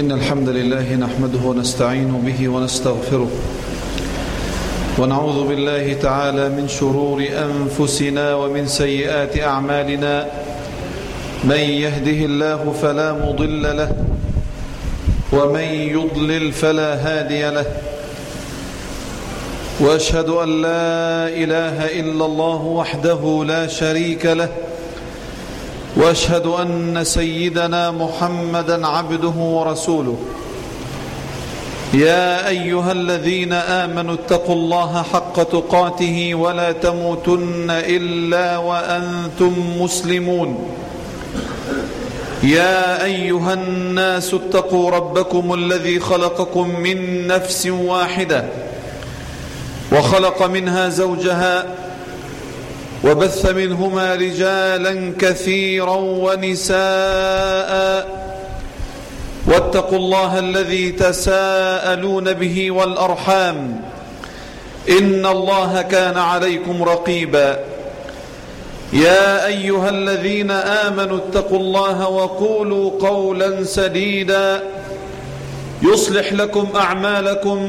إن الحمد لله نحمده ونستعين به ونستغفره ونعوذ بالله تعالى من شرور أنفسنا ومن سيئات أعمالنا. من يهده الله فلا مضل له ومن يضلل فلا هادي له، وأشهد أن لا إله إلا الله وحده لا شريك له، وأشهد أن سيدنا محمدا عبده ورسوله. يا أيها الذين آمنوا اتقوا الله حق تقاته ولا تموتن إلا وأنتم مسلمون. يا أيها الناس اتقوا ربكم الذي خلقكم من نفس واحدة وخلق منها زوجها وبث منهما رجالا كثيرا ونساء، واتقوا الله الذي تساءلون به والأرحام إن الله كان عليكم رقيبا. يا أيها الذين آمنوا اتقوا الله وقولوا قولا سديدا يصلح لكم أعمالكم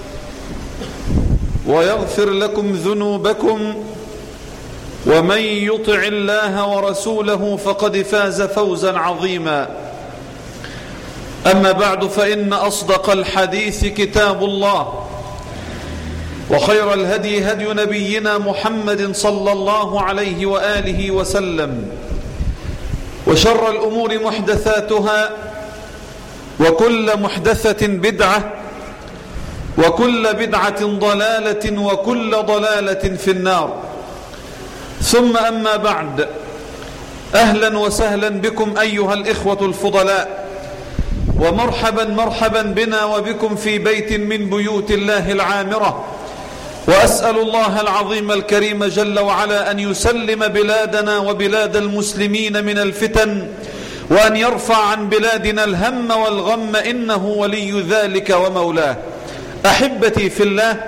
ويغفر لكم ذنوبكم، ومن يطع الله ورسوله فقد فاز فوزا عظيما. أما بعد، فإن أصدق الحديث كتاب الله، وخير الهدي هدي نبينا محمد صلى الله عليه وآله وسلم، وشر الأمور محدثاتها، وكل محدثة بدعة، وكل بدعة ضلالة، وكل ضلالة في النار. ثم أما بعد، أهلا وسهلا بكم أيها الإخوة الفضلاء، ومرحبا مرحبا بنا وبكم في بيت من بيوت الله العامرة. وأسأل الله العظيم الكريم جل وعلا أن يسلم بلادنا وبلاد المسلمين من الفتن، وأن يرفع عن بلادنا الهم والغم، إنه ولي ذلك ومولاه. أحبتي في الله،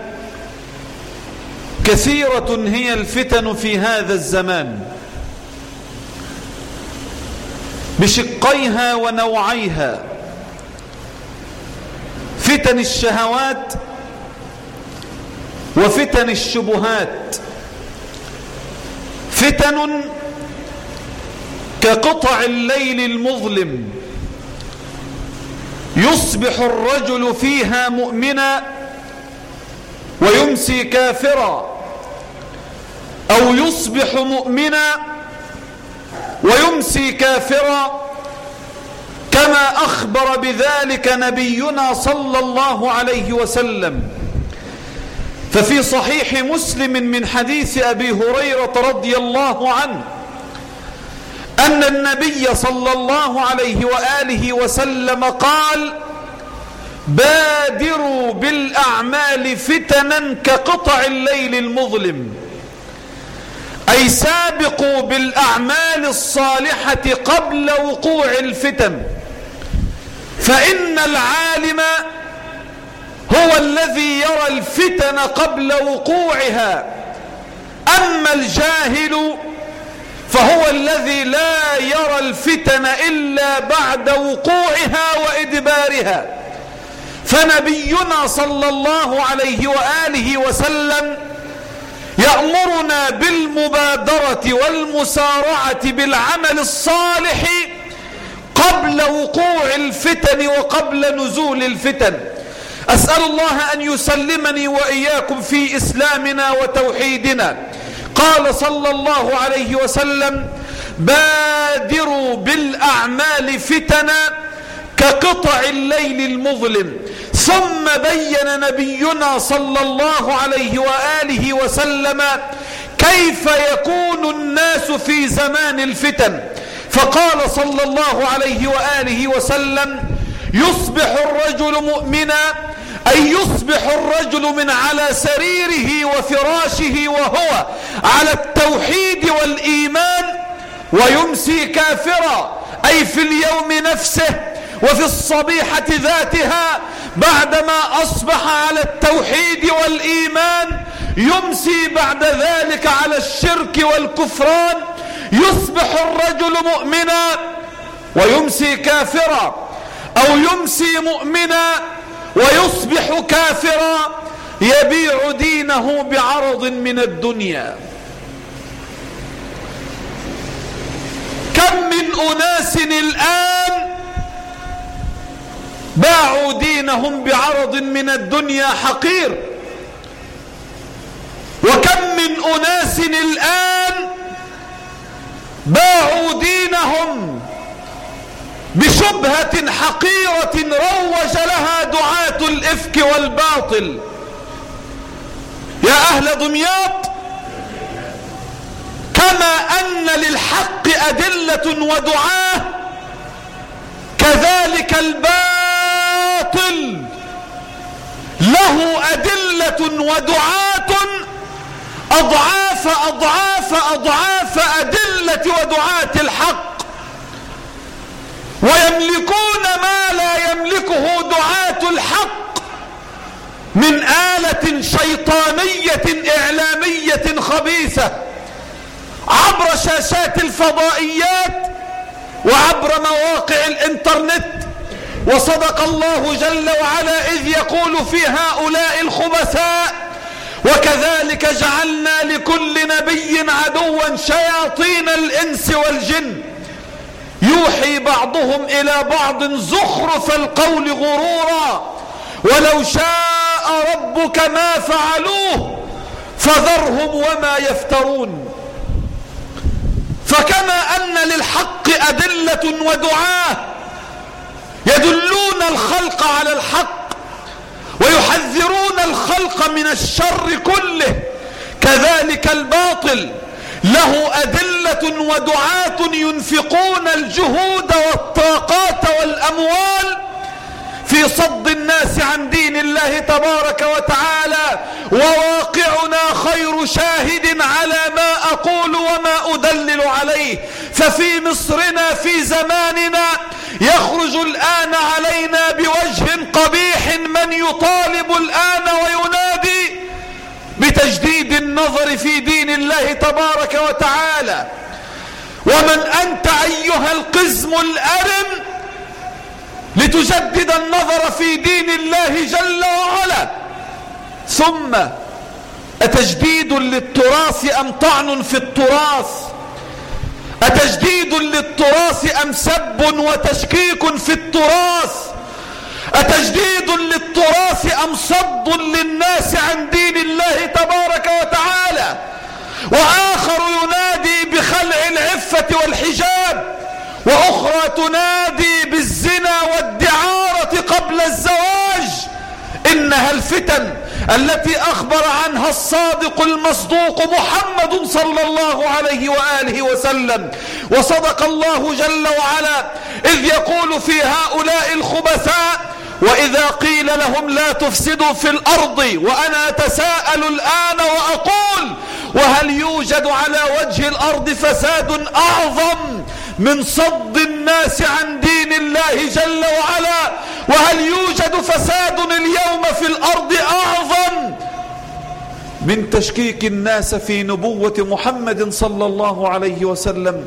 كثيرة هي الفتن في هذا الزمان بشقيها ونوعيها: فتن الشهوات وفتن الشبهات. فتن كقطع الليل المظلم، يصبح الرجل فيها مؤمنا ويمسي كافرا، أو يصبح مؤمنا ويمسي كافرا، كما أخبر بذلك نبينا صلى الله عليه وسلم. ففي صحيح مسلم من حديث أبي هريرة رضي الله عنه أن النبي صلى الله عليه وآله وسلم قال: بادروا بالأعمال فتنا كقطع الليل المظلم، أي سابقوا بالأعمال الصالحة قبل وقوع الفتن، فإن العالم هو الذي يرى الفتن قبل وقوعها، أما الجاهل فهو الذي لا يرى الفتن إلا بعد وقوعها وإدبارها. فنبينا صلى الله عليه وآله وسلم يأمرنا بالمبادرة والمسارعة بالعمل الصالح قبل وقوع الفتن وقبل نزول الفتن. أسأل الله أن يسلمني وإياكم في إسلامنا وتوحيدنا. قال صلى الله عليه وسلم: بادروا بالأعمال فتنا كقطع الليل المظلم. ثم بين نبينا صلى الله عليه وآله وسلم كيف يكون الناس في زمان الفتن، فقال صلى الله عليه وآله وسلم: يصبح الرجل مؤمنا، أي يصبح الرجل من على سريره وفراشه وهو على التوحيد والإيمان، ويمسي كافرا، أي في اليوم نفسه وفي الصبيحة ذاتها بعدما أصبح على التوحيد والإيمان، يمسي بعد ذلك على الشرك والكفران. يصبح الرجل مؤمنا ويمسي كافرا. أو يمسي مؤمنا ويصبح كافرا يبيع دينه بعرض من الدنيا. كم من أناس الآن باعوا دينهم بعرض من الدنيا حقير، وكم من أناس الآن باعوا دينهم بشبهة حقيرة روج لها دعاة الإفك والباطل. يا أهل دمياط، كما أن للحق أدلة ودعاة، كذلك الباطل له أدلة ودعاة أضعاف أضعاف أضعاف أدلة ودعاة الحق، ويملكون ما لا يملكه دعاة الحق من آلة شيطانية إعلامية خبيثة عبر شاشات الفضائيات وعبر مواقع الإنترنت. وصدق الله جل وعلا إذ يقول في هؤلاء الخبثاء: وكذلك جعلنا لكل نبي عدوا شياطين الإنس والجن يوحي بعضهم إلى بعض زخرف القول غرورا ولو شاء ربك ما فعلوه فذرهم وما يفترون. فكما أن للحق أدلة ودعاة يدلون الخلق على الحق ويحذرون الخلق من الشر كله، كذلك الباطل له أدلة ودعاة ينفقون الجهود والطاقات والأموال في صد الناس عن دين الله تبارك وتعالى. وواقعنا خير شاهد على ما أقول وما أدلل عليه. ففي مصرنا في زماننا يخرج الآن علينا بوجه قبيح من يطالب الآن وينادي بتجديد النظر في دين الله تبارك وتعالى. ومن أنت أيها القزم الأرم لتجدد النظر في دين الله جل وعلا؟ ثم أتجديد للتراث أم طعن في التراث؟ أتجديد للتراث أم سب وتشكيك في التراث؟ أتجديد للتراث أم صد للناس عن دين الله تبارك وتعالى؟ وآخر ينادي بخلع العفة والحجاب، وأخرى تنادي بالزنا والدعارة قبل الزواج. إنها الفتن التي أخبر عنها الصادق المصدوق محمد صلى الله عليه وآله وسلم. وصدق الله جل وعلا إذ يقول في هؤلاء الخبثاء: وإذا قيل لهم لا تفسدوا في الأرض. وأنا أتساءل الآن وأقول: وهل يوجد على وجه الأرض فساد أعظم من صد الناس عن دين الله جل وعلا؟ وهل يوجد فساد اليوم في الأرض أعظم من تشكيك الناس في نبوة محمد صلى الله عليه وسلم؟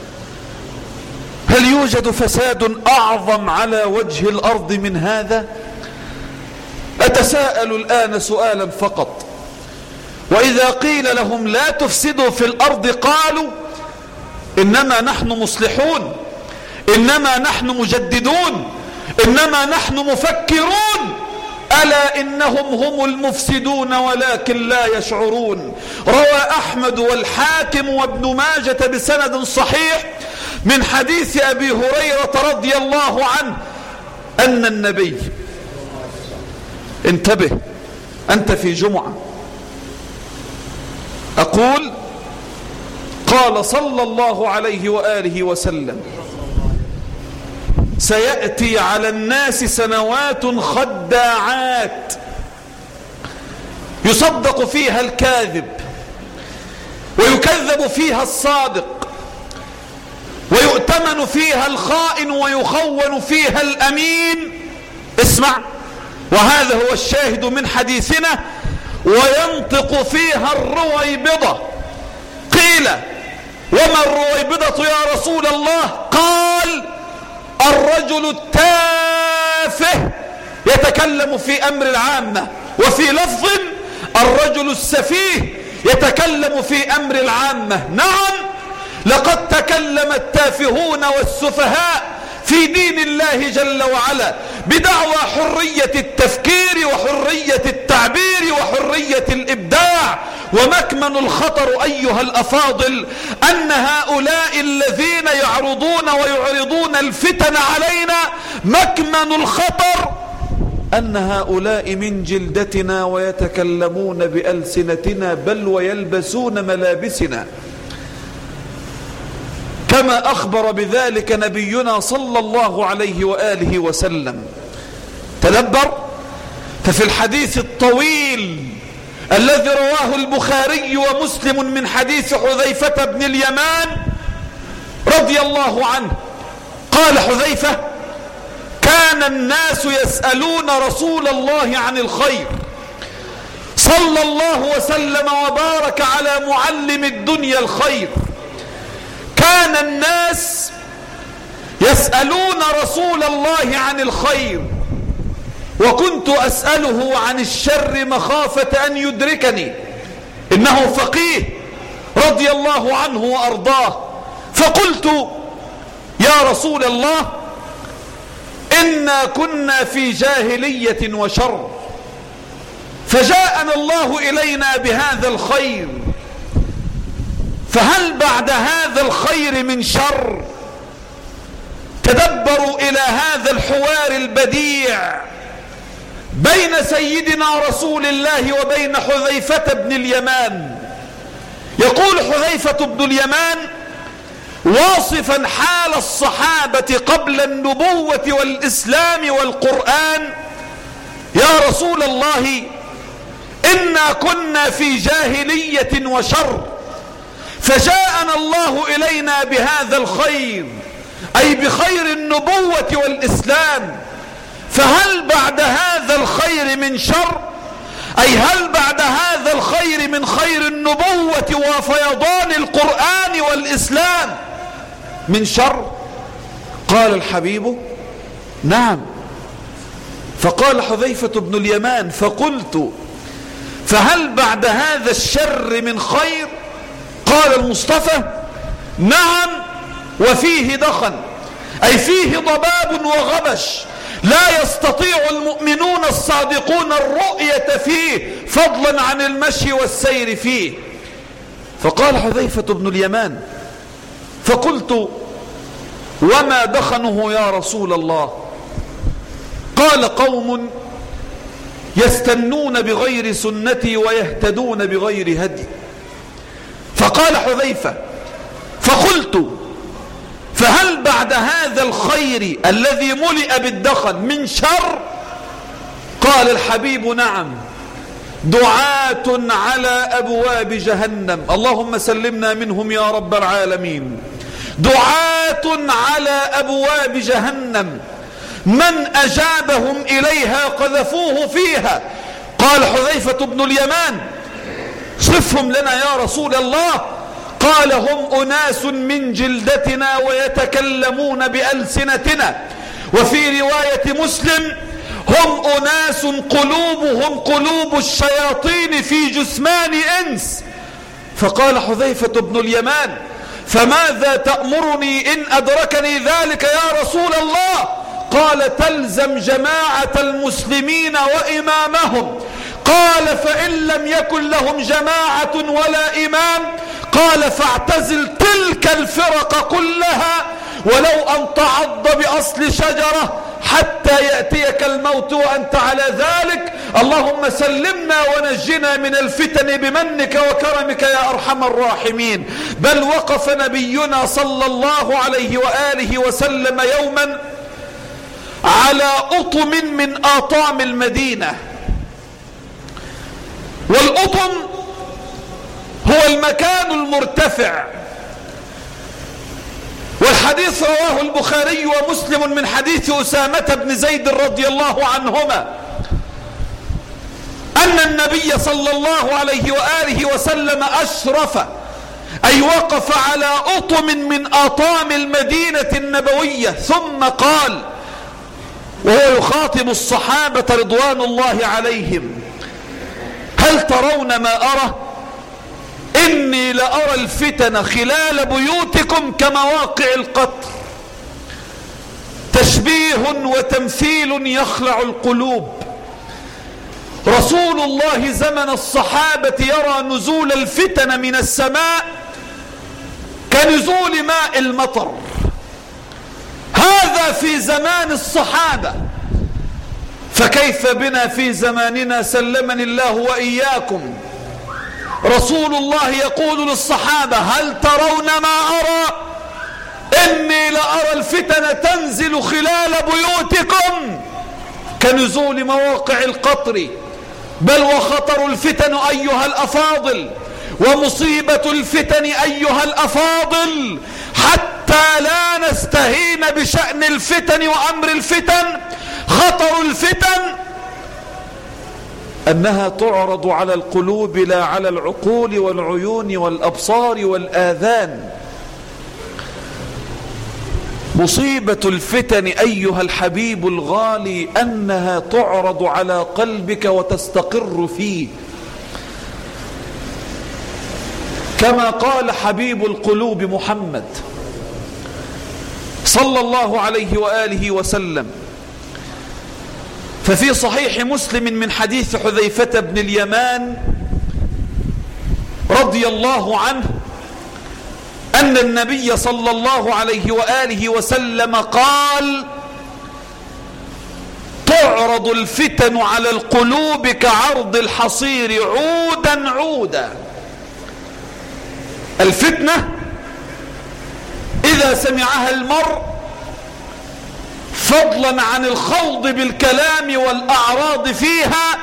هل يوجد فساد أعظم على وجه الأرض من هذا؟ أتساءل الآن سؤالا فقط: وإذا قيل لهم لا تفسدوا في الأرض قالوا إنما نحن مصلحون، إنما نحن مجددون، إنما نحن مفكرون. ألا إنهم هم المفسدون ولكن لا يشعرون. روى أحمد والحاكم وابن ماجة بسند صحيح من حديث أبي هريرة رضي الله عنه أن النبي، انتبه أنت في جمعة، أقول قال صلى الله عليه وآله وسلم: سيأتي على الناس سنوات خداعات يصدق فيها الكاذب ويكذب فيها الصادق ويؤتمن فيها الخائن ويخون فيها الأمين. اسمع، وهذا هو الشاهد من حديثنا: وينطق فيها الرويبضة. قيل: وما الرويبضة يا رسول الله؟ قال: الرجل التائب التافه يتكلم في أمر العامة، وفي لفظ الرجل السفيه يتكلم في أمر العامة. نعم، لقد تكلم التافهون والسفهاء في دين الله جل وعلا بدعوى حرية التفكير وحرية التعبير وحرية الإبداع. ومكمن الخطر أيها الأفاضل أن هؤلاء الذين يعرضون ويعرضون الفتن علينا، مكمن الخطر أن هؤلاء من جلدتنا ويتكلمون بألسنتنا، بل ويلبسون ملابسنا، كما أخبر بذلك نبينا صلى الله عليه وآله وسلم. تدبر، ففي الحديث الطويل الذي رواه البخاري ومسلم من حديث حذيفة بن اليمان رضي الله عنه، قال حذيفة: كان الناس يسألون رسول الله عن الخير صلى الله وسلم وبارك على معلم الدنيا الخير. كان الناس يسألون رسول الله عن الخير، وكنت أسأله عن الشر مخافة أن يدركني. إنه فقيه رضي الله عنه وأرضاه. فقلت: يا رسول الله، إنا كنا في جاهلية وشر، فجاءنا الله إلينا بهذا الخير، فهل بعد هذا الخير من شر؟ تدبروا إلى هذا الحوار البديع بين سيدنا رسول الله وبين حذيفة بن اليمان. يقول حذيفة بن اليمان واصفا حال الصحابة قبل النبوة والإسلام والقرآن: يا رسول الله، إنا كنا في جاهلية وشر، فجاءنا الله إلينا بهذا الخير، أي بخير النبوة والإسلام، فهل بعد هذا الخير من شر؟ أي هل بعد هذا الخير من خير النبوة وفيضان القرآن والإسلام من شر؟ قال الحبيب: نعم. فقال حذيفة بن اليمان: فقلت: فهل بعد هذا الشر من خير؟ قال المصطفى: نعم، وفيه دخن، أي فيه ضباب وغبش، لا يستطيع المؤمنون الصادقون الرؤية فيه فضلا عن المشي والسير فيه. فقال حذيفة بن اليمان: فقلت: وما دخنه يا رسول الله؟ قال: قوم يستنون بغير سنتي ويهتدون بغير هدي. فقال حذيفة: فقلت: فهل بعد هذا الخير الذي ملئ بالدخن من شر؟ قال الحبيب: نعم، دعاة على أبواب جهنم، اللهم سلمنا منهم يا رب العالمين. دعاة على أبواب جهنم، من أجابهم إليها قذفوه فيها. قال حذيفة بن اليمان: صفهم لنا يا رسول الله. قال: هم أناس من جلدتنا ويتكلمون بألسنتنا. وفي رواية مسلم: هم أناس قلوبهم قلوب الشياطين في جثمان إنس. فقال حذيفة بن اليمان: فماذا تأمرني إن أدركني ذلك يا رسول الله؟ قال: تلزم جماعة المسلمين وإمامهم. قال: فإن لم يكن لهم جماعة ولا إمام؟ قال: فاعتزل تلك الفرق كلها ولو أن تعض بأصل شجرة حتى يأتيك الموت وأنت على ذلك. اللهم سلمنا ونجنا من الفتن بمنك وكرمك يا أرحم الراحمين. بل وقف نبينا صلى الله عليه وآله وسلم يوما على أطم من آطام المدينة، والأطم هو المكان المرتفع. والحديث رواه البخاري ومسلم من حديث أسامة بن زيد رضي الله عنهما أن النبي صلى الله عليه وآله وسلم أشرف، أي وقف على أطم من آطام المدينة النبوية، ثم قال: وهو يخاطب الصحابة رضوان الله عليهم: هل ترون ما أرى؟ إني لأرى الفتن خلال بيوتكم كمواقع القطر. تشبيه وتمثيل يخلع القلوب. رسول الله زمن الصحابة يرى نزول الفتن من السماء كنزول ماء المطر. هذا في زمان الصحابة، فكيف بنا في زماننا سلمني الله وإياكم؟ رسول الله يقول للصحابة: هل ترون ما أرى؟ إني لأرى الفتن تنزل خلال بيوتكم كنزول مواقع القطر. بل وخطر الفتن أيها الأفاضل، ومصيبة الفتن أيها الأفاضل، حتى لا نستهين بشأن الفتن وأمر الفتن. خطر الفتن أنها تعرض على القلوب لا على العقول والعيون والأبصار والآذان. مصيبة الفتن أيها الحبيب الغالي أنها تعرض على قلبك وتستقر فيه، كما قال حبيب القلوب محمد صلى الله عليه وآله وسلم. ففي صحيح مسلم من حديث حذيفة بن اليمان رضي الله عنه أن النبي صلى الله عليه وآله وسلم قال: تعرض الفتن على القلوب كعرض الحصير عودا عودا. الفتنة إذا سمعها المرء، فضلا عن الخوض بالكلام والأعراض فيها،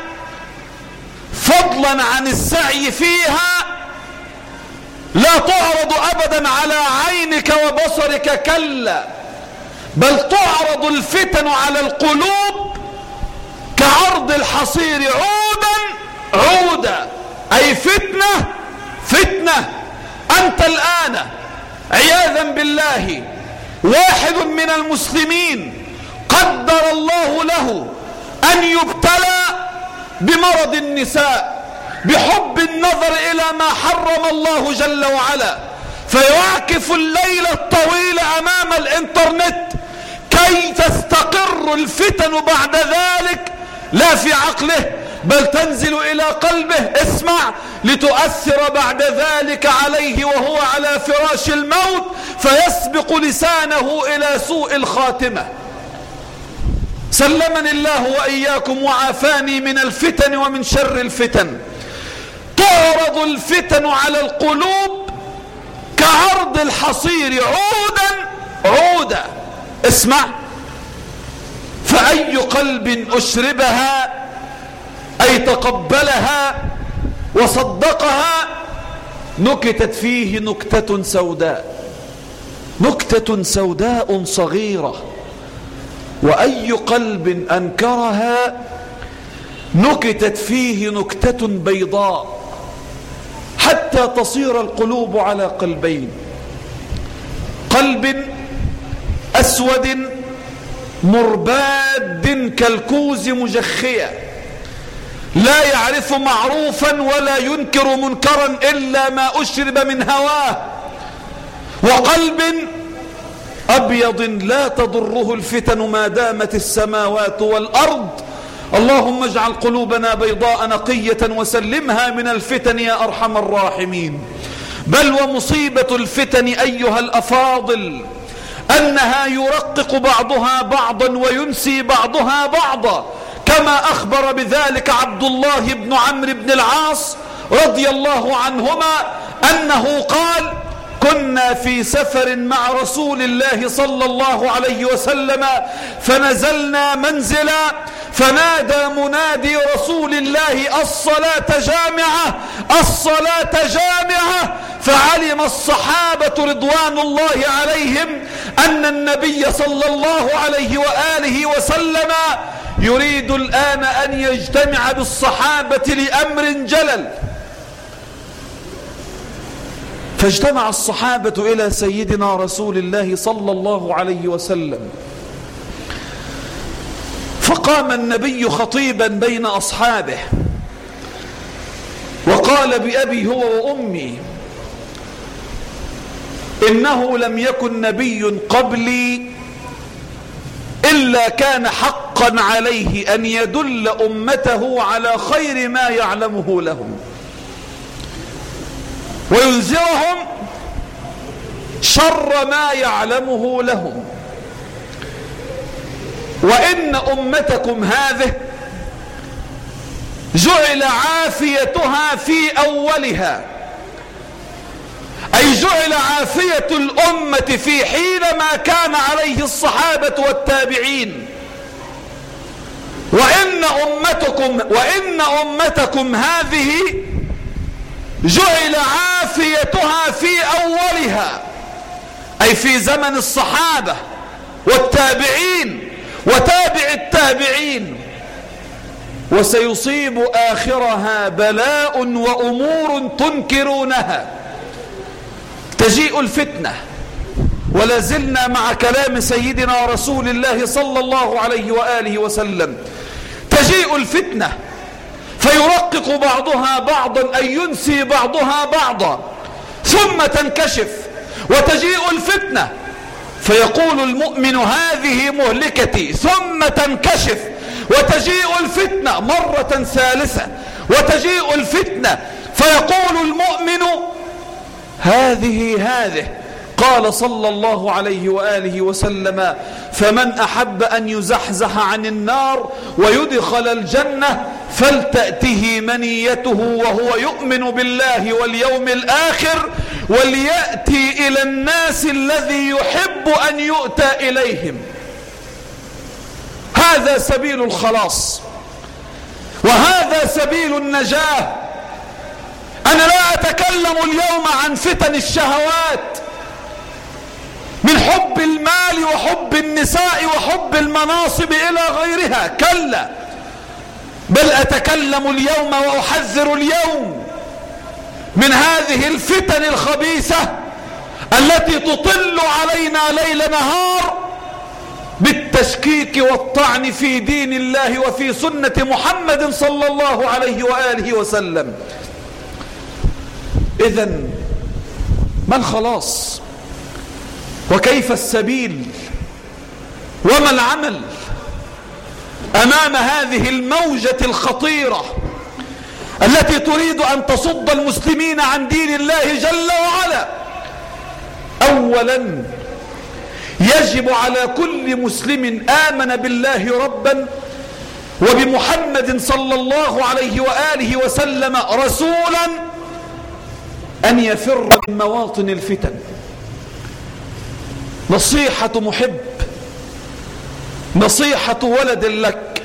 فضلا عن السعي فيها، لا تعرض أبدا على عينك وبصرك، كلا، بل تعرض الفتن على القلوب كعرض الحصير عودا عودا. أي فتنة فتنة. أنت الآن عياذا بالله واحد من المسلمين قدر الله له أن يبتلى بمرض النساء، بحب النظر إلى ما حرم الله جل وعلا، فيعكف الليل الطويل أمام الإنترنت كي تستقر الفتن بعد ذلك لا في عقله بل تنزل إلى قلبه، اسمع، لتؤثر بعد ذلك عليه وهو على فراش الموت، فيسبق لسانه إلى سوء الخاتمة. سلمني الله وإياكم وعافاني من الفتن ومن شر الفتن. تعرض الفتن على القلوب كعرض الحصير عودا عودا. اسمع، فأي قلب أشربها أي تقبلها وصدقها نكتت فيه نكتة سوداء، نكتة سوداء صغيرة. وأي قلب أنكرها نكتت فيه نكتة بيضاء، حتى تصير القلوب على قلبين: قلب أسود مرباد كالكوز مجخية، لا يعرف معروفا ولا ينكر منكرا إلا ما أشرب من هواه، وقلب أبيض لا تضره الفتن ما دامت السماوات والأرض. اللهم اجعل قلوبنا بيضاء نقية وسلمها من الفتن يا أرحم الراحمين. بل ومصيبة الفتن أيها الأفاضل أنها يرقق بعضها بعضا وينسي بعضها بعضا، كما أخبر بذلك عبد الله بن عمرو بن العاص رضي الله عنهما أنه قال: كنا في سفر مع رسول الله صلى الله عليه وسلم فنزلنا منزلا، فنادى منادي رسول الله: الصلاة جامعة، الصلاة جامعة. فعلم الصحابة رضوان الله عليهم أن النبي صلى الله عليه وآله وسلم يريد الآن أن يجتمع بالصحابة لأمر جلل. فاجتمع الصحابة إلى سيدنا رسول الله صلى الله عليه وسلم، فقام النبي خطيبا بين أصحابه وقال بأبي هو وأمي إنه لم يكن نبي قبلي إلا كان حقا عليه أن يدل أمته على خير ما يعلمه لهم وينذرهم شر ما يعلمه لهم، وإن أمتكم هذه جعل عافيتها في أولها، أي جعل عافية الأمة في حين ما كان عليه الصحابة والتابعين، وإن أمتكم هذه جعل عافيتها في أولها، أي في زمن الصحابة والتابعين وتابع التابعين، وسيصيب آخرها بلاء وأمور تنكرونها. تجيء الفتنة، ولا زلنا مع كلام سيدنا رسول الله صلى الله عليه وآله وسلم. تجيء الفتنة فيرقق بعضها بعضا أي ينسي بعضها بعضا ثم تنكشف، وتجيء الفتنة فيقول المؤمن هذه مهلكتي ثم تنكشف، وتجيء الفتنة مرة ثالثة، وتجيء الفتنة فيقول المؤمن هذه. قال صلى الله عليه وآله وسلم: فمن أحب أن يزحزح عن النار ويدخل الجنة فلتأته منيته وهو يؤمن بالله واليوم الآخر وليأتي إلى الناس الذي يحب أن يؤتى إليهم. هذا سبيل الخلاص، وهذا سبيل النجاة. أنا لا أتكلم اليوم عن فتن الشهوات من حب المال وحب النساء وحب المناصب إلى غيرها، كلا، بل أتكلم اليوم وأحذر اليوم من هذه الفتن الخبيثة التي تطل علينا ليل نهار بالتشكيك والطعن في دين الله وفي سنة محمد صلى الله عليه وآله وسلم. إذن ما الخلاص؟ وكيف السبيل؟ وما العمل أمام هذه الموجة الخطيرة التي تريد أن تصد المسلمين عن دين الله جل وعلا؟ أولا يجب على كل مسلم آمن بالله ربا وبمحمد صلى الله عليه وآله وسلم رسولا أن يفر من مواطن الفتن. نصيحة محب، نصيحة ولد لك: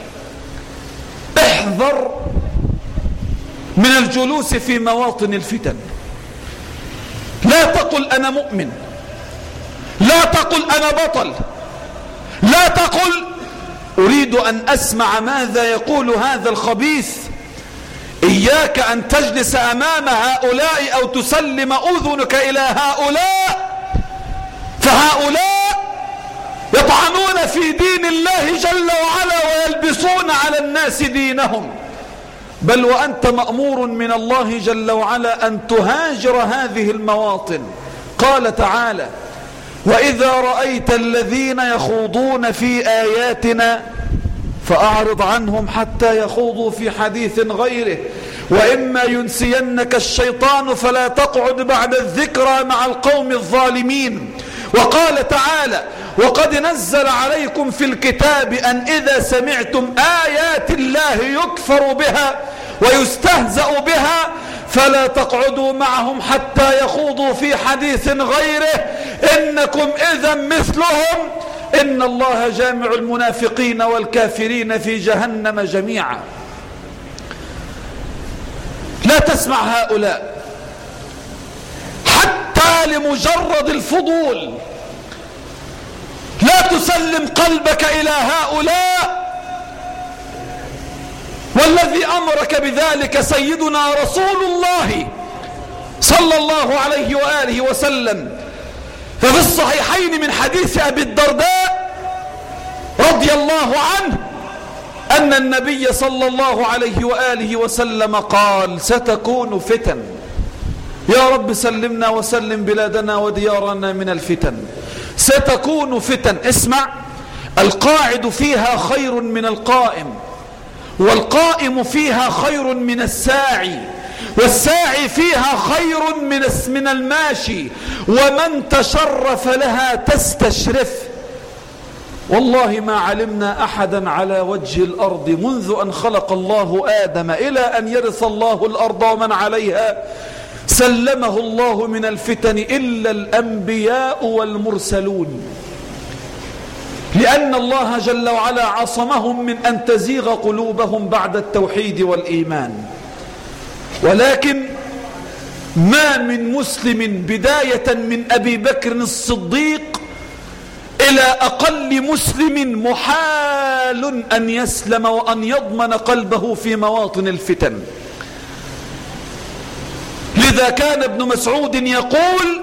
احذر من الجلوس في مواطن الفتن. لا تقل أنا مؤمن، لا تقل أنا بطل، لا تقل أريد أن أسمع ماذا يقول هذا الخبيث. إياك أن تجلس أمام هؤلاء أو تسلم أذنك إلى هؤلاء، فهؤلاء يطعنون في دين الله جل وعلا ويلبسون على الناس دينهم، بل وأنت مأمور من الله جل وعلا أن تهاجر هذه المواطن. قال تعالى: وإذا رأيت الذين يخوضون في آياتنا فأعرض عنهم حتى يخوضوا في حديث غيره وإما ينسينك الشيطان فلا تقعد بعد الذكرى مع القوم الظالمين. وقال تعالى: وقد نزل عليكم في الكتاب أن إذا سمعتم آيات الله يكفر بها ويستهزأ بها فلا تقعدوا معهم حتى يخوضوا في حديث غيره إنكم إذا مثلهم إن الله جامع المنافقين والكافرين في جهنم جميعا. لا تسمع هؤلاء حتى لمجرد الفضول، لا تسلم قلبك إلى هؤلاء. والذي أمرك بذلك سيدنا رسول الله صلى الله عليه وآله وسلم. ففي الصحيحين من حديث أبي الدرداء رضي الله عنه أن النبي صلى الله عليه وآله وسلم قال: ستكون فتن. يا رب سلمنا وسلم بلادنا وديارنا من الفتن. ستكون فتن. اسمع: القاعد فيها خير من القائم، والقائم فيها خير من الساعي، والساعي فيها خير من الماشي، ومن تشرف لها تستشرف. والله ما علمنا أحدا على وجه الأرض منذ أن خلق الله آدم إلى أن يرث الله الأرض ومن عليها سلمه الله من الفتن إلا الأنبياء والمرسلون، لأن الله جل وعلا عصمهم من أن تزيغ قلوبهم بعد التوحيد والإيمان. ولكن ما من مسلم بداية من أبي بكر الصديق إلى أقل مسلم محال أن يسلم وأن يضمن قلبه في مواطن الفتن. لذا كان ابن مسعود يقول: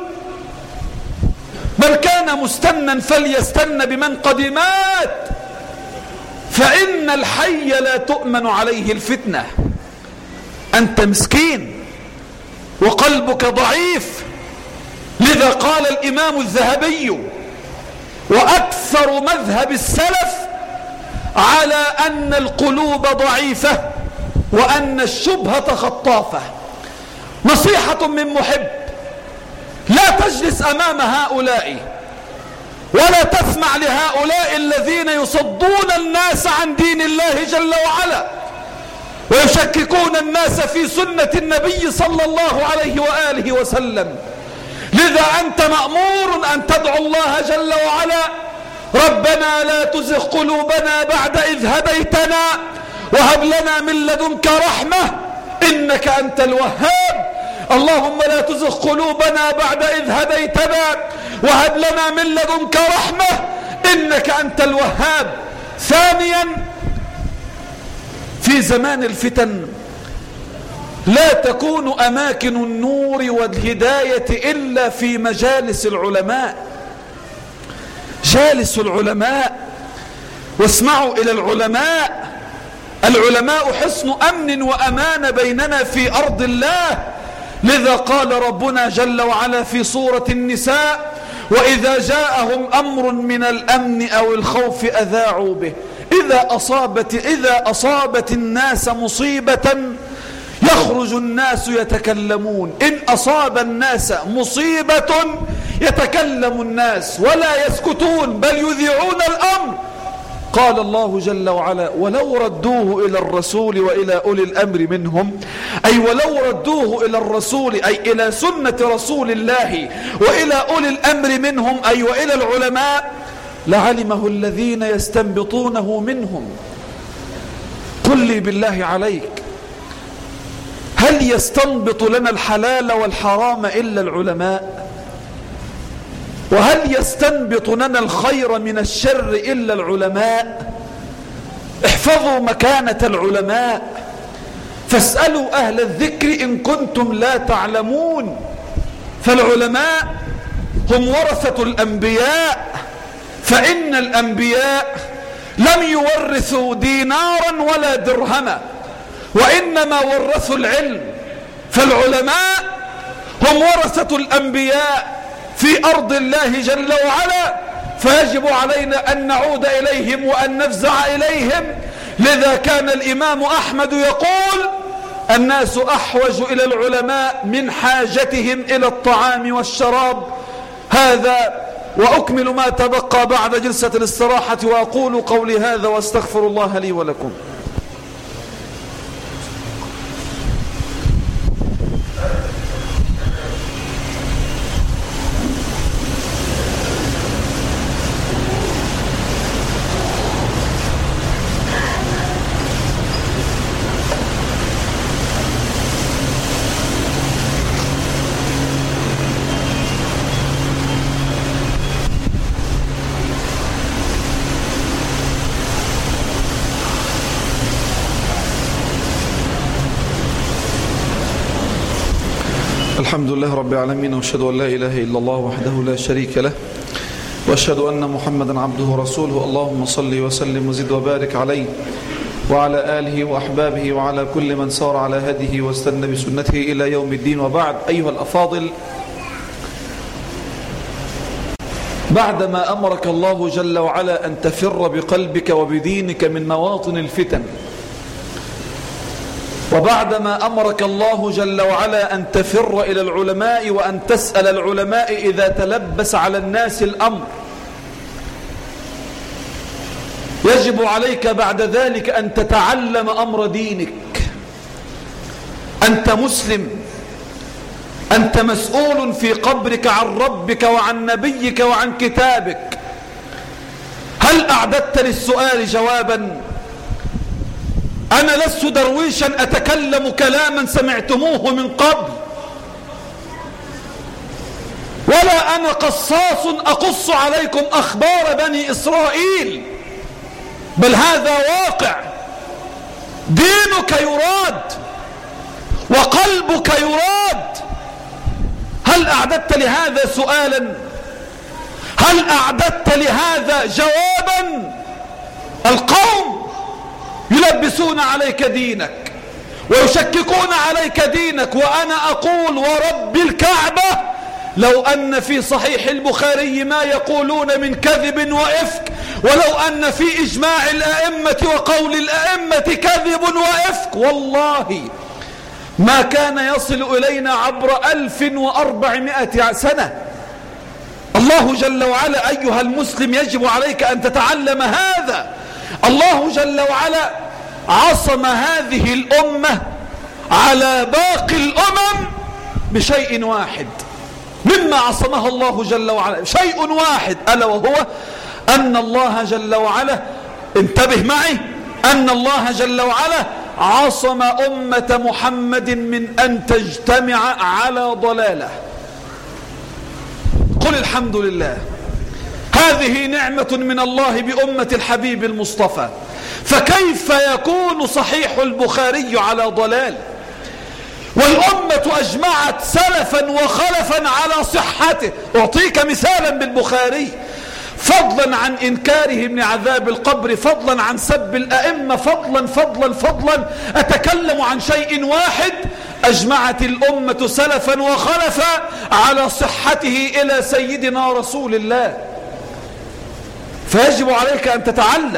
من كان مستنا فليستن بمن قد مات، فإن الحي لا تؤمن عليه الفتنة. أنت مسكين وقلبك ضعيف. لذا قال الإمام الذهبي: وأكثر مذهب السلف على أن القلوب ضعيفة وأن الشبهة خطافة. نصيحة من محب: لا تجلس أمام هؤلاء ولا تسمع لهؤلاء الذين يصدون الناس عن دين الله جل وعلا ويشككون الناس في سنة النبي صلى الله عليه وآله وسلم. لذا أنت مأمور أن تدعو الله جل وعلا: ربنا لا تزغ قلوبنا بعد إذ هديتنا وهب لنا من لدنك رحمة إنك أنت الوهاب. اللهم لا تزغ قلوبنا بعد إذ هديتنا وهب لنا من لدنك رحمة إنك أنت الوهاب. ثانيا: في زمان الفتن لا تكون أماكن النور والهداية إلا في مجالس العلماء. جالس العلماء واسمعوا إلى العلماء. العلماء حصن أمن وأمان بيننا في أرض الله. لذا قال ربنا جل وعلا في سورة النساء: وإذا جاءهم أمر من الأمن أو الخوف أذاعوا به. إذا أصابت الناس مصيبة يخرج الناس يتكلمون. إن أصاب الناس مصيبة يتكلم الناس ولا يسكتون بل يذيعون الأمر. قال الله جل وعلا: ولو ردوه إلى الرسول وإلى أولي الأمر منهم، أي ولو ردوه إلى الرسول أي إلى سنة رسول الله وإلى أولي الأمر منهم أي وإلى العلماء لعلمه الذين يستنبطونه منهم. قل لي بالله عليك، هل يستنبط لنا الحلال والحرام إلا العلماء؟ وهل يستنبط لنا الخير من الشر إلا العلماء؟ احفظوا مكانة العلماء، فاسألوا أهل الذكر إن كنتم لا تعلمون. فالعلماء هم ورثة الأنبياء، فإن الأنبياء لم يورثوا دينارا ولا درهما وإنما ورثوا العلم. فالعلماء هم ورثة الأنبياء في أرض الله جل وعلا، فيجب علينا أن نعود إليهم وأن نفزع إليهم. لذا كان الإمام أحمد يقول: الناس أحوج إلى العلماء من حاجتهم إلى الطعام والشراب. هذا وأكمل ما تبقى بعد جلسة الاستراحة، وأقول قولي هذا واستغفر الله لي ولكم. الحمد لله رب العالمين، واشهد أن لا إله إلا الله وحده لا شريك له، واشهد أن محمدا عبده ورسوله. اللهم صل وسلم وزد وبارك عليه وعلى آله وأحبابه وعلى كل من سار على هديه واستنى بسنته إلى يوم الدين. وبعد، أيها الأفاضل، بعدما أمرك الله جل وعلا أن تفر بقلبك وبدينك من مواطن الفتن، وبعدما أمرك الله جل وعلا أن تفر إلى العلماء وأن تسأل العلماء إذا تلبس على الناس الأمر، يجب عليك بعد ذلك أن تتعلم أمر دينك. أنت مسلم، أنت مسؤول في قبرك عن ربك وعن نبيك وعن كتابك. هل أعددت للسؤال جوابا؟ أنا لست درويشا أتكلم كلاما سمعتموه من قبل، ولا أنا قصاص أقص عليكم أخبار بني إسرائيل، بل هذا واقع. دينك يراد وقلبك يراد. هل أعددت لهذا سؤالا؟ هل أعددت لهذا جوابا؟ القوم يلبسون عليك دينك ويشككون عليك دينك، وأنا أقول ورب الكعبة لو أن في صحيح البخاري ما يقولون من كذب وإفك، ولو أن في إجماع الأئمة وقول الأئمة كذب وإفك، والله ما كان يصل إلينا عبر 1400 سنة. الله جل وعلا أيها المسلم يجب عليك أن تتعلم هذا. الله جل وعلا عصم هذه الأمة على باقي الأمم بشيء واحد مما عصمها الله جل وعلا، شيء واحد، ألا وهو أن الله جل وعلا، انتبه معي، أن الله جل وعلا عصم أمة محمد من أن تجتمع على ضلالة. قل الحمد لله، هذه نعمة من الله بأمة الحبيب المصطفى. فكيف يكون صحيح البخاري على ضلال والأمة أجمعت سلفا وخلفا على صحته؟ أعطيك مثالا بالبخاري، فضلا عن إنكاره من عذاب القبر، فضلا عن سب الأئمة، فضلا أتكلم عن شيء واحد أجمعت الأمة سلفا وخلفا على صحته إلى سيدنا رسول الله. فيجب عليك أن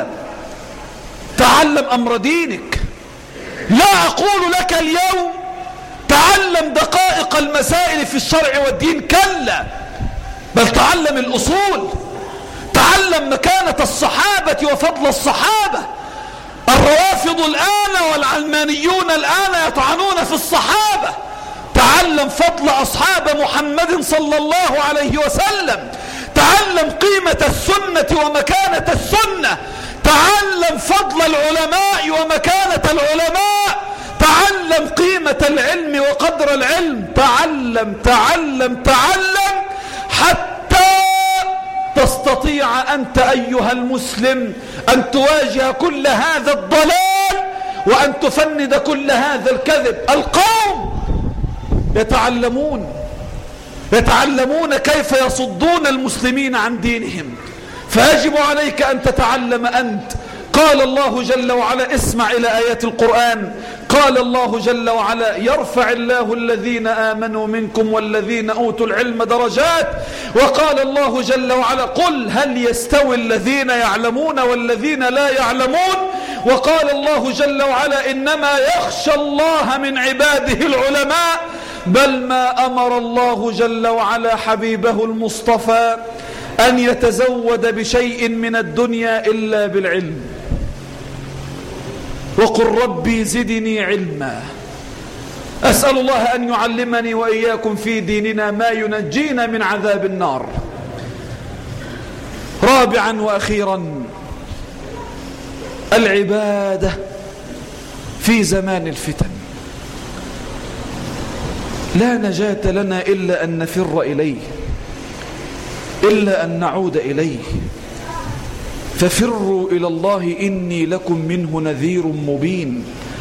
تعلم أمر دينك. لا أقول لك اليوم تعلم دقائق المسائل في الشرع والدين، كلا، بل تعلم الأصول، تعلم مكانة الصحابة وفضل الصحابة. الروافض الآن والعلمانيون الآن يطعنون في الصحابة. تعلم فضل أصحاب محمد صلى الله عليه وسلم، تعلم قيمة السنة ومكانة السنة، تعلم فضل العلماء ومكانة العلماء، تعلم قيمة العلم وقدر العلم، تعلم حتى تستطيع أنت أيها المسلم أن تواجه كل هذا الضلال وأن تفند كل هذا الكذب. القوم يتعلمون كيف يصدون المسلمين عن دينهم، فيجب عليك أن تتعلم أنت. قال الله جل وعلا، اسمع إلى آيات القرآن، قال الله جل وعلا: يرفع الله الذين آمنوا منكم والذين أوتوا العلم درجات. وقال الله جل وعلا: قل هل يستوي الذين يعلمون والذين لا يعلمون. وقال الله جل وعلا: إنما يخشى الله من عباده العلماء. بل ما أمر الله جل وعلا حبيبه المصطفى أن يتزود بشيء من الدنيا إلا بالعلم. وقل ربي زدني علما. أسأل الله أن يعلمني وإياكم في ديننا ما ينجينا من عذاب النار. رابعا وأخيرا، العبادة في زمان الفتن. لا نجاة لنا إلا أن نفر إليه، إلا أن نعود إليه. ففروا إلى الله إني لكم منه نذير مبين.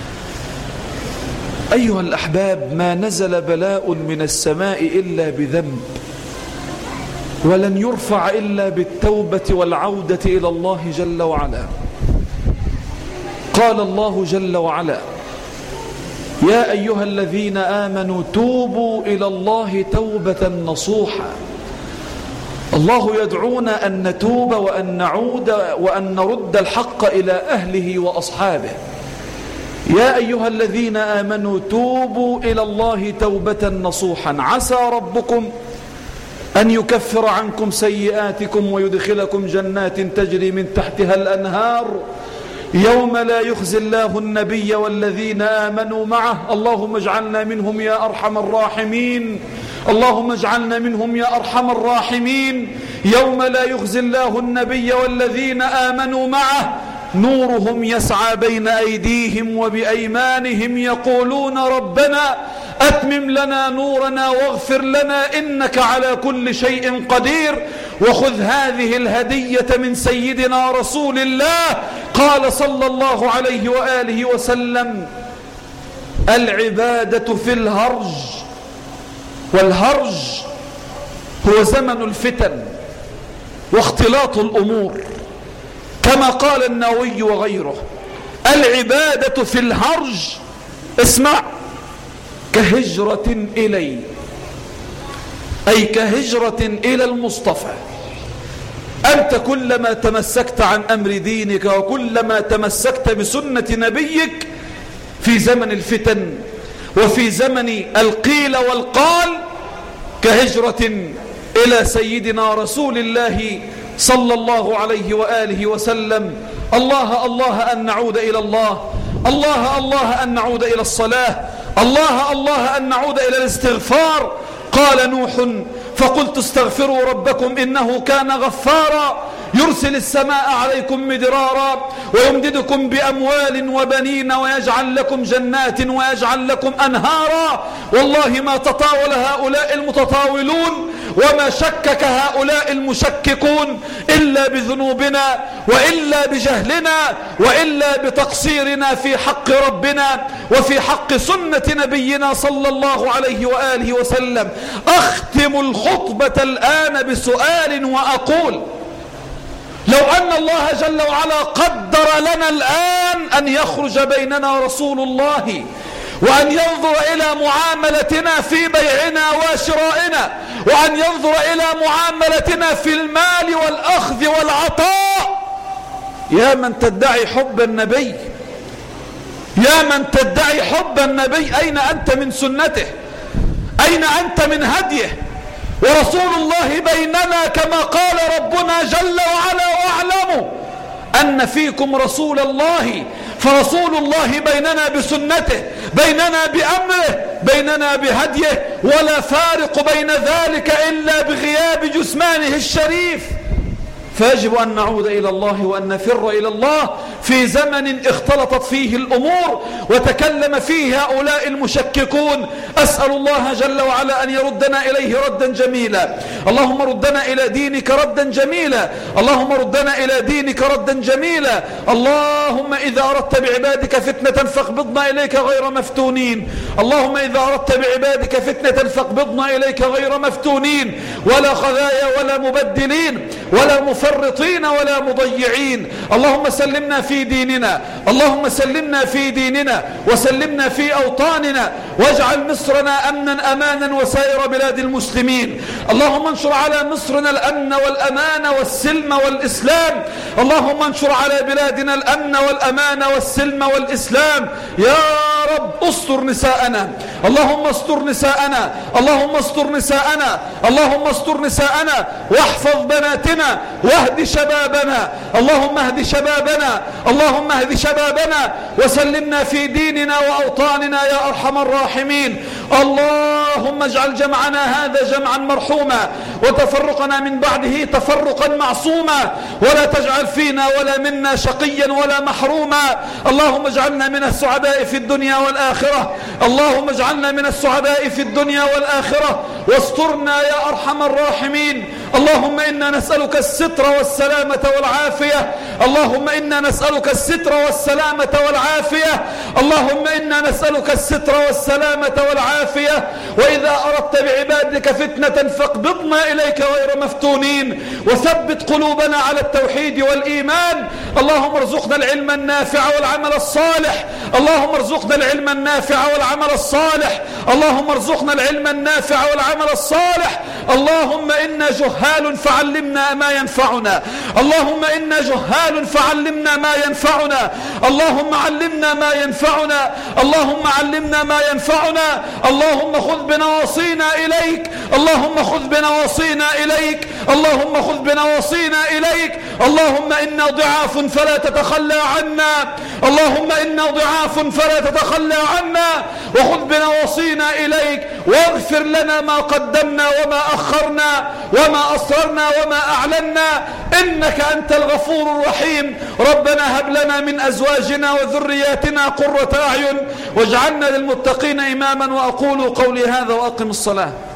أيها الأحباب، ما نزل بلاء من السماء إلا بذنب، ولن يرفع إلا بالتوبة والعودة إلى الله جل وعلا. قال الله جل وعلا: يا أيها الذين آمنوا توبوا إلى الله توبة نصوحا. الله يدعونا أن نتوب وأن نعود وأن نرد الحق إلى أهله وأصحابه. يا أيها الذين آمنوا توبوا إلى الله توبة نصوحا عسى ربكم أن يكفر عنكم سيئاتكم ويدخلكم جنات تجري من تحتها الأنهار يوم لا يخزي الله النبي والذين آمنوا معه. اللهم اجعلنا منهم يا أرحم الراحمين. اللهم اجعلنا منهم يا أرحم الراحمين. يوم لا يخزي الله النبي والذين آمنوا معه نورهم يسعى بين أيديهم وبأيمانهم يقولون ربنا أتمم لنا نورنا واغفر لنا إنك على كل شيء قدير. وخذ هذه الهدية من سيدنا رسول الله. قال صلى الله عليه وآله وسلم: العبادة في الهرج، والهرج هو زمن الفتن واختلاط الأمور، كما قال النووي وغيره: العبادة في الهرج، اسمع، كهجرة إلي، أي كهجرة إلى المصطفى. أنت كلما تمسكت عن أمر دينك وكلما تمسكت بسنة نبيك في زمن الفتن وفي زمن القيل والقال كهجرة إلى سيدنا رسول الله صلى الله عليه وآله وسلم. الله أن نعود إلى الله، الله أن نعود إلى الصلاة، الله أن نعود إلى الاستغفار. قال نوح: فقلت استغفروا ربكم إنه كان غفارا يرسل السماء عليكم مدرارا ويمددكم بأموال وبنين ويجعل لكم جنات ويجعل لكم أنهارا. والله ما تطاول هؤلاء المتطاولون وما شكك هؤلاء المشككون إلا بذنوبنا وإلا بجهلنا وإلا بتقصيرنا في حق ربنا وفي حق سنة نبينا صلى الله عليه وآله وسلم. أختم الخطبة الآن بسؤال وأقول: لو أن الله جل وعلا قدر لنا الآن أن يخرج بيننا رسول الله وأن ينظر إلى معاملتنا في بيعنا وشرائنا وأن ينظر إلى معاملتنا في المال والأخذ والعطاء، يا من تدعي حب النبي، يا من تدعي حب النبي، أين أنت من سنته؟ أين أنت من هديه؟ ورسول الله بيننا كما قال ربنا جل وعلا: واعلموا أن فيكم رسول الله. فرسول الله بيننا بسنته، بيننا بأمره، بيننا بهديه، ولا فارق بين ذلك إلا بغياب جسمانه الشريف. فيجب أن نعود إلى الله وأن نفر إلى الله في زمن اختلطت فيه الأمور وتكلم فيه هؤلاء المشككون. أسأل الله جل وعلا أن يردنا إليه ردا جميلا. اللهم ردنا إلى دينك ردا جميلا، اللهم ردنا إلى دينك ردا جميلا. اللهم إذا أردت بعبادك فتنة فاقبضنا إليك غير مفتونين. اللهم إذا أردت بعبادك فتنة فاقبضنا إليك غير مفتونين، ولا خذايا ولا مبدلين ولا مفرطين ولا مضيعين. اللهم سلمنا في ديننا، اللهم سلمنا في ديننا وسلمنا في أوطاننا، واجعل مصرنا أمنا أمانا وسائر بلاد المسلمين. اللهم انشر على مصرنا الأمن والأمان والسلم والإسلام. اللهم انشر على بلادنا الأمن والأمان والسلم والإسلام. يا رب استر نساءنا، اللهم استر نساءنا، اللهم استر نساءنا، اللهم استر نساءنا، واحفظ بناتنا، واهد شبابنا. اللهم اهد شبابنا، اللهم اهد شبابنا، وسلمنا في ديننا وأوطاننا يا أرحم الراحمين. اللهم اجعل جمعنا هذا جمعا مرحوما وتفرقنا من بعده تفرقا معصوما، ولا تجعل فينا ولا منا شقيا ولا محروما. اللهم اجعلنا من السعداء في الدنيا والآخرة، اللهم اجعلنا من السعداء في الدنيا والآخرة، واسترنا يا أرحم الراحمين. اللهم إنا نسألك الستر والسلامة والعافية، اللهم إنا نسألك الستر والسلامة والعافية، اللهم إنا نسألك الستر والسلامة والعافية. وإذا أردت أردت بعبادك فتنة فاقبضنا إليك غير مفتونين، وثبت قلوبنا على التوحيد والإيمان. اللهم ارزقنا العلم النافع والعمل الصالح، اللهم ارزقنا العلم النافع والعمل الصالح، اللهم ارزقنا العلم النافع والعمل الصالح. اللهم إنا جهال فعلمنا ما ينفعنا، اللهم إنا جهال فعلمنا ما ينفعنا، اللهم علمنا ما ينفعنا، اللهم علمنا ما ينفعنا. اللهم خذ بنواصينا إليك، اللهم خذ بنواصينا إليك، اللهم خذ بنواصينا إليك. اللهم إنا ضعاف فلا تتخلى عنا، اللهم إنا ضعاف فلا تتخلى عنا، وخذ بنواصينا إليك، واغفر لنا ما قدمنا وما أخرنا وما أسررنا وما أعلنا، إنك أنت الغفور الرحيم. ربنا هب لنا من أزواجنا وذرياتنا قرة أعين واجعلنا للمتقين إماما. وأقول قولي هذا وأقم الصلاة.